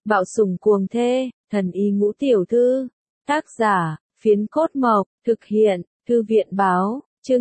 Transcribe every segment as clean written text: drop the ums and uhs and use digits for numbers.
Bạo sủng cuồng thê, thần y ngũ tiểu thư. Tác giả, Phiến Cốt Mộc, thực hiện, Thư viện báo, chương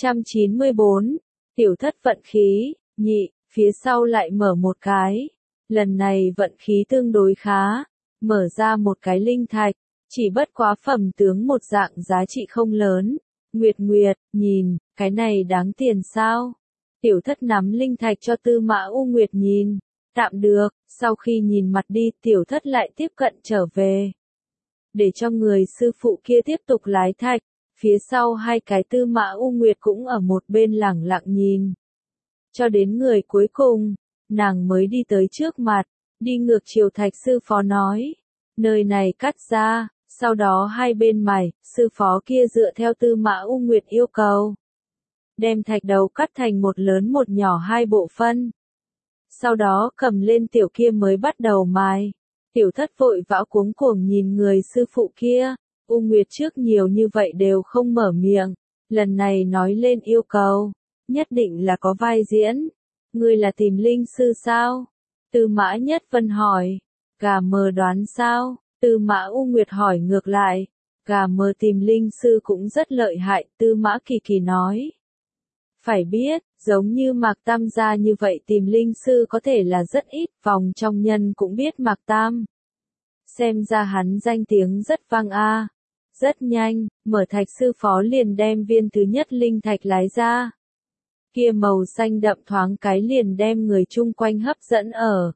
994. Tiểu thất vận khí, nhị, phía sau lại mở một cái. Lần này vận khí tương đối khá, mở ra một cái linh thạch, chỉ bất quá phẩm tướng một dạng giá trị không lớn. Nguyệt Nguyệt, nhìn, cái này đáng tiền sao? Tiểu thất nắm linh thạch cho Tư Mã U Nguyệt nhìn. Tạm được, sau khi nhìn mặt đi tiểu thất lại tiếp cận trở về. Để cho người sư phụ kia tiếp tục lái thạch, phía sau hai cái Tư Mã U Nguyệt cũng ở một bên lẳng lặng nhìn. Cho đến người cuối cùng, nàng mới đi tới trước mặt, đi ngược chiều thạch sư phó nói. Nơi này cắt ra, sau đó hai bên mày, sư phó kia dựa theo Tư Mã U Nguyệt yêu cầu. Đem thạch đầu cắt thành một lớn một nhỏ hai bộ phân. Sau đó cầm lên tiểu kia mới bắt đầu mài. Tiểu thất vội vã cuống cuồng nhìn người sư phụ kia. U Nguyệt trước nhiều như vậy đều không mở miệng. Lần này nói lên yêu cầu. Nhất định là có vai diễn. Ngươi là tìm linh sư sao? Tư Mã Nhất Vân hỏi. Gà mờ đoán sao? Tư Mã U Nguyệt hỏi ngược lại. Gà mờ tìm linh sư cũng rất lợi hại. Tư Mã Kỳ Kỳ nói. Phải biết, giống như Mạc Tam gia như vậy tìm linh sư có thể là rất ít, vòng trong nhân cũng biết Mạc Tam. Xem ra hắn danh tiếng rất vang a. Rất nhanh, mở thạch sư phó liền đem viên thứ nhất linh thạch lái ra. Kia màu xanh đậm thoáng cái liền đem người chung quanh hấp dẫn ở.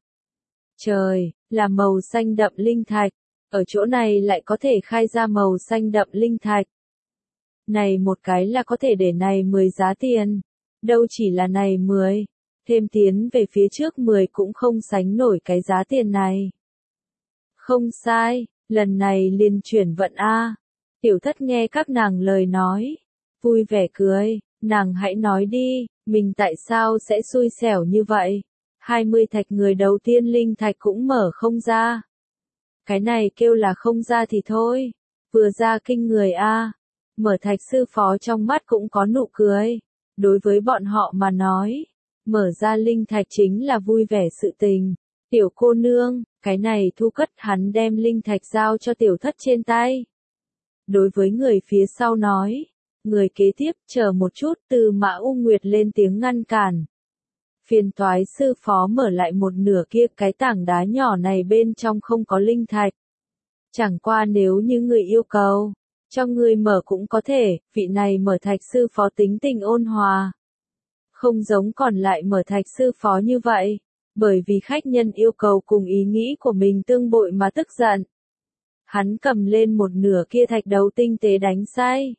Trời, là màu xanh đậm linh thạch, ở chỗ này lại có thể khai ra màu xanh đậm linh thạch. Này một cái là có thể để này 10 giá tiền. Đâu chỉ là này 10. Thêm tiến về phía trước 10 cũng không sánh nổi cái giá tiền này. Không sai, lần này liền chuyển vận A. Tiểu thất nghe các nàng lời nói. Vui vẻ cười, nàng hãy nói đi, mình tại sao sẽ xui xẻo như vậy. 20 thạch người đầu tiên linh thạch cũng mở không ra. Cái này kêu là không ra thì thôi. Vừa ra kinh người A. Mở thạch sư phó trong mắt cũng có nụ cười. Đối với bọn họ mà nói, mở ra linh thạch chính là vui vẻ sự tình. Tiểu cô nương, cái này thu cất hắn đem linh thạch giao cho tiểu thất trên tay. Đối với người phía sau nói, người kế tiếp chờ một chút. Tư Mã U Nguyệt lên tiếng ngăn cản. Phiền toái sư phó mở lại một nửa kia, cái tảng đá nhỏ này bên trong không có linh thạch. Chẳng qua nếu như người yêu cầu, cho người mở cũng có thể. Vị này mở thạch sư phó tính tình ôn hòa. Không giống còn lại mở thạch sư phó như vậy. Bởi vì khách nhân yêu cầu cùng ý nghĩ của mình tương bội mà tức giận. Hắn cầm lên một nửa kia thạch đầu tinh tế đánh sai.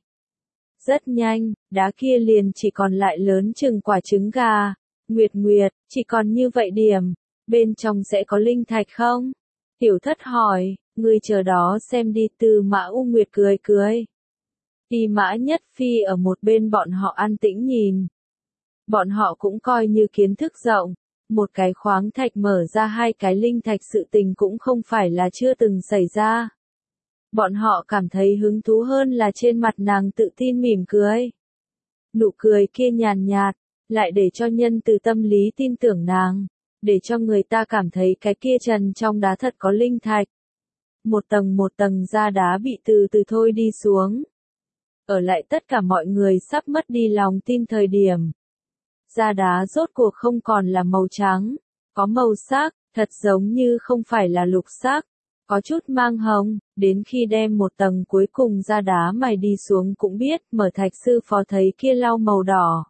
Rất nhanh, đá kia liền chỉ còn lại lớn chừng quả trứng gà. Nguyệt Nguyệt, chỉ còn như vậy điểm. Bên trong sẽ có linh thạch không? Tiểu thất hỏi. Ngươi chờ đó xem đi. Tư Mã U Nguyệt cười cười. Ti Mã Nhất Phi ở một bên bọn họ an tĩnh nhìn. Bọn họ cũng coi như kiến thức rộng. Một cái khoáng thạch mở ra hai cái linh thạch sự tình cũng không phải là chưa từng xảy ra. Bọn họ cảm thấy hứng thú hơn là trên mặt nàng tự tin mỉm cười. Nụ cười kia nhàn nhạt, lại để cho nhân từ tâm lý tin tưởng nàng. Để cho người ta cảm thấy cái kia trần trong đá thật có linh thạch. Một tầng da đá bị từ từ thôi đi xuống. Ở lại tất cả mọi người sắp mất đi lòng tin thời điểm. Da đá rốt cuộc không còn là màu trắng, có màu sắc, thật giống như không phải là lục sắc, có chút mang hồng, đến khi đem một tầng cuối cùng da đá mài đi xuống cũng biết, mở thạch sư phó thấy kia lau màu đỏ.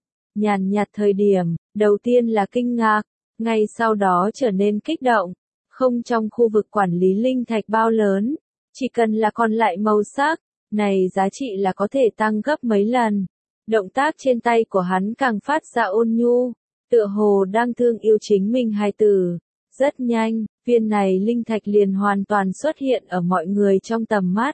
Nhàn nhạt thời điểm, đầu tiên là kinh ngạc, ngay sau đó trở nên kích động, không trong khu vực quản lý linh thạch bao lớn, chỉ cần là còn lại màu sắc, này giá trị là có thể tăng gấp mấy lần. Động tác trên tay của hắn càng phát ra ôn nhu, tựa hồ đang thương yêu chính mình hài tử. Rất nhanh, viên này linh thạch liền hoàn toàn xuất hiện ở mọi người trong tầm mắt.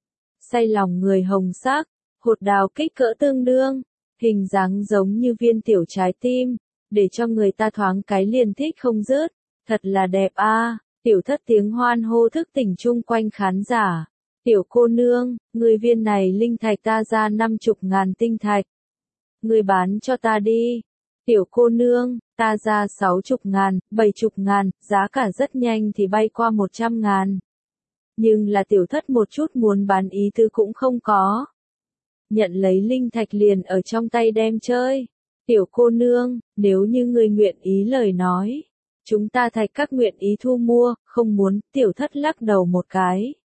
Say lòng người hồng sắc, hột đào kích cỡ tương đương, hình dáng giống như viên tiểu trái tim, để cho người ta thoáng cái liền thích không dứt. Thật là đẹp a. Tiểu thất tiếng hoan hô thức tỉnh chung quanh khán giả. Tiểu cô nương, người viên này linh thạch ta ra 50.000 tinh thạch. Người bán cho ta đi. Tiểu cô nương, ta ra 60.000, 70.000, giá cả rất nhanh thì bay qua 100.000. Nhưng là tiểu thất một chút muốn bán ý tứ cũng không có. Nhận lấy linh thạch liền ở trong tay đem chơi. Tiểu cô nương, nếu như người nguyện ý lời nói, chúng ta thạch các nguyện ý thu mua, không muốn, tiểu thất lắc đầu một cái.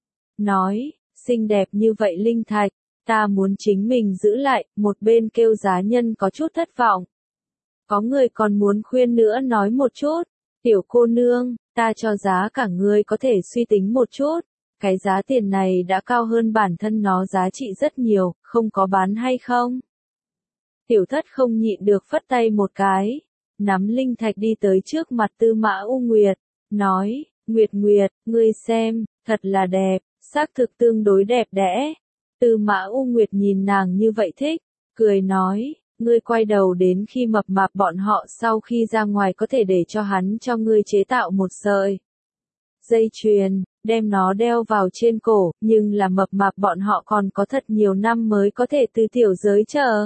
Nói, xinh đẹp như vậy linh thạch, ta muốn chính mình giữ lại, một bên kêu giá nhân có chút thất vọng. Có người còn muốn khuyên nữa nói một chút, tiểu cô nương, ta cho giá cả người có thể suy tính một chút, cái giá tiền này đã cao hơn bản thân nó giá trị rất nhiều, không có bán hay không? Tiểu thất không nhịn được phất tay một cái, nắm linh thạch đi tới trước mặt Tư Mã U Nguyệt, nói, Nguyệt Nguyệt, ngươi xem, thật là đẹp, xác thực tương đối đẹp đẽ. Tư Mã U Nguyệt nhìn nàng như vậy thích, cười nói, ngươi quay đầu đến khi mập mạp bọn họ sau khi ra ngoài có thể để cho hắn cho ngươi chế tạo một sợi dây chuyền, đem nó đeo vào trên cổ, nhưng là mập mạp bọn họ còn có thật nhiều năm mới có thể từ tiểu giới trở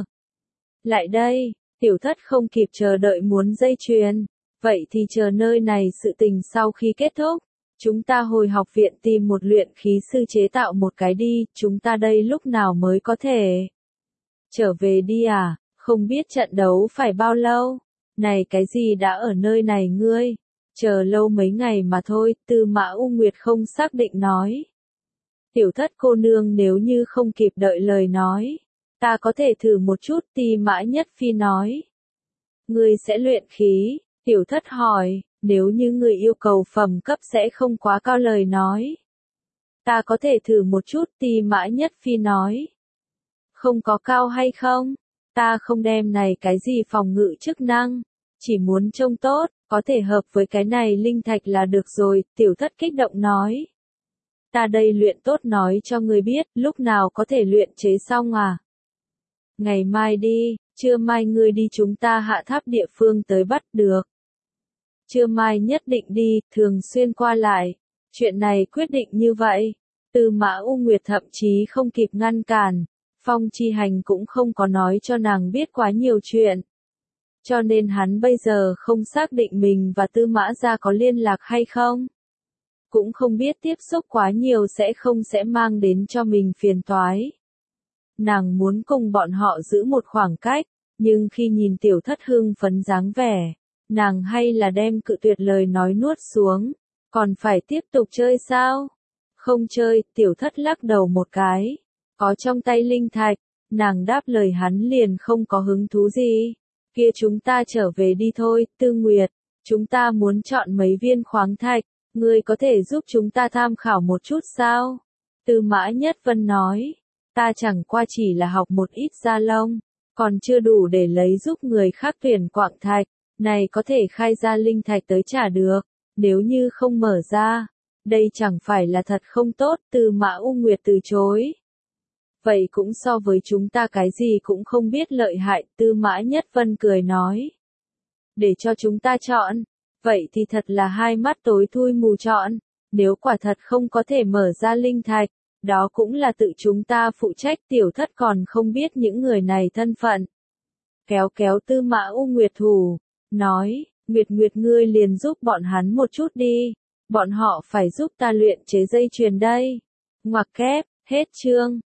lại đây. Tiểu thất không kịp chờ đợi muốn dây chuyền, vậy thì chờ nơi này sự tình sau khi kết thúc. Chúng ta hồi học viện tìm một luyện khí sư chế tạo một cái đi, chúng ta đây lúc nào mới có thể trở về đi à, không biết trận đấu phải bao lâu. Này cái gì đã ở nơi này ngươi, chờ lâu mấy ngày mà thôi, Tư Mã U Nguyệt không xác định nói. Tiểu thất cô nương nếu như không kịp đợi lời nói, ta có thể thử một chút, Ti Mã Nhất Phi nói. Ngươi sẽ luyện khí, tiểu thất hỏi, nếu như người yêu cầu phẩm cấp sẽ không quá cao lời nói. Ta có thể thử một chút, Ti Mã Nhất Phi nói. Không có cao hay không? Ta không đem này cái gì phòng ngự chức năng, chỉ muốn trông tốt, có thể hợp với cái này linh thạch là được rồi, tiểu thất kích động nói. Ta đây luyện tốt nói cho người biết, lúc nào có thể luyện chế xong à? Ngày mai đi, trưa mai ngươi đi chúng ta hạ tháp địa phương tới bắt được. Trưa mai nhất định đi, thường xuyên qua lại. Chuyện này quyết định như vậy. Tư Mã U Nguyệt thậm chí không kịp ngăn cản. Phong Chi Hành cũng không có nói cho nàng biết quá nhiều chuyện. Cho nên hắn bây giờ không xác định mình và Tư Mã gia có liên lạc hay không. Cũng không biết tiếp xúc quá nhiều sẽ mang đến cho mình phiền toái. Nàng muốn cùng bọn họ giữ một khoảng cách, nhưng khi nhìn tiểu thất hưng phấn dáng vẻ, nàng hay là đem cự tuyệt lời nói nuốt xuống, còn phải tiếp tục chơi sao? Không chơi, tiểu thất lắc đầu một cái, có trong tay linh thạch, nàng đáp lời hắn liền không có hứng thú gì, kia chúng ta trở về đi thôi, Tư Nguyệt, chúng ta muốn chọn mấy viên khoáng thạch, ngươi có thể giúp chúng ta tham khảo một chút sao? Tư Mã Nhất Vân nói. Ta chẳng qua chỉ là học một ít gia lông, còn chưa đủ để lấy giúp người khác tuyển quạng thạch, này có thể khai ra linh thạch tới trả được, nếu như không mở ra, đây chẳng phải là thật không tốt, Tư Mã U Nguyệt từ chối. Vậy cũng so với chúng ta cái gì cũng không biết lợi hại, Tư Mã Nhất Vân cười nói. Để cho chúng ta chọn, vậy thì thật là hai mắt tối thui mù chọn, nếu quả thật không có thể mở ra linh thạch. Đó cũng là tự chúng ta phụ trách, tiểu thất còn không biết những người này thân phận. Kéo kéo Tư Mã U Nguyệt thủ, nói, Nguyệt Nguyệt ngươi liền giúp bọn hắn một chút đi, bọn họ phải giúp ta luyện chế dây chuyền đây. Ngoặc kép, hết chương.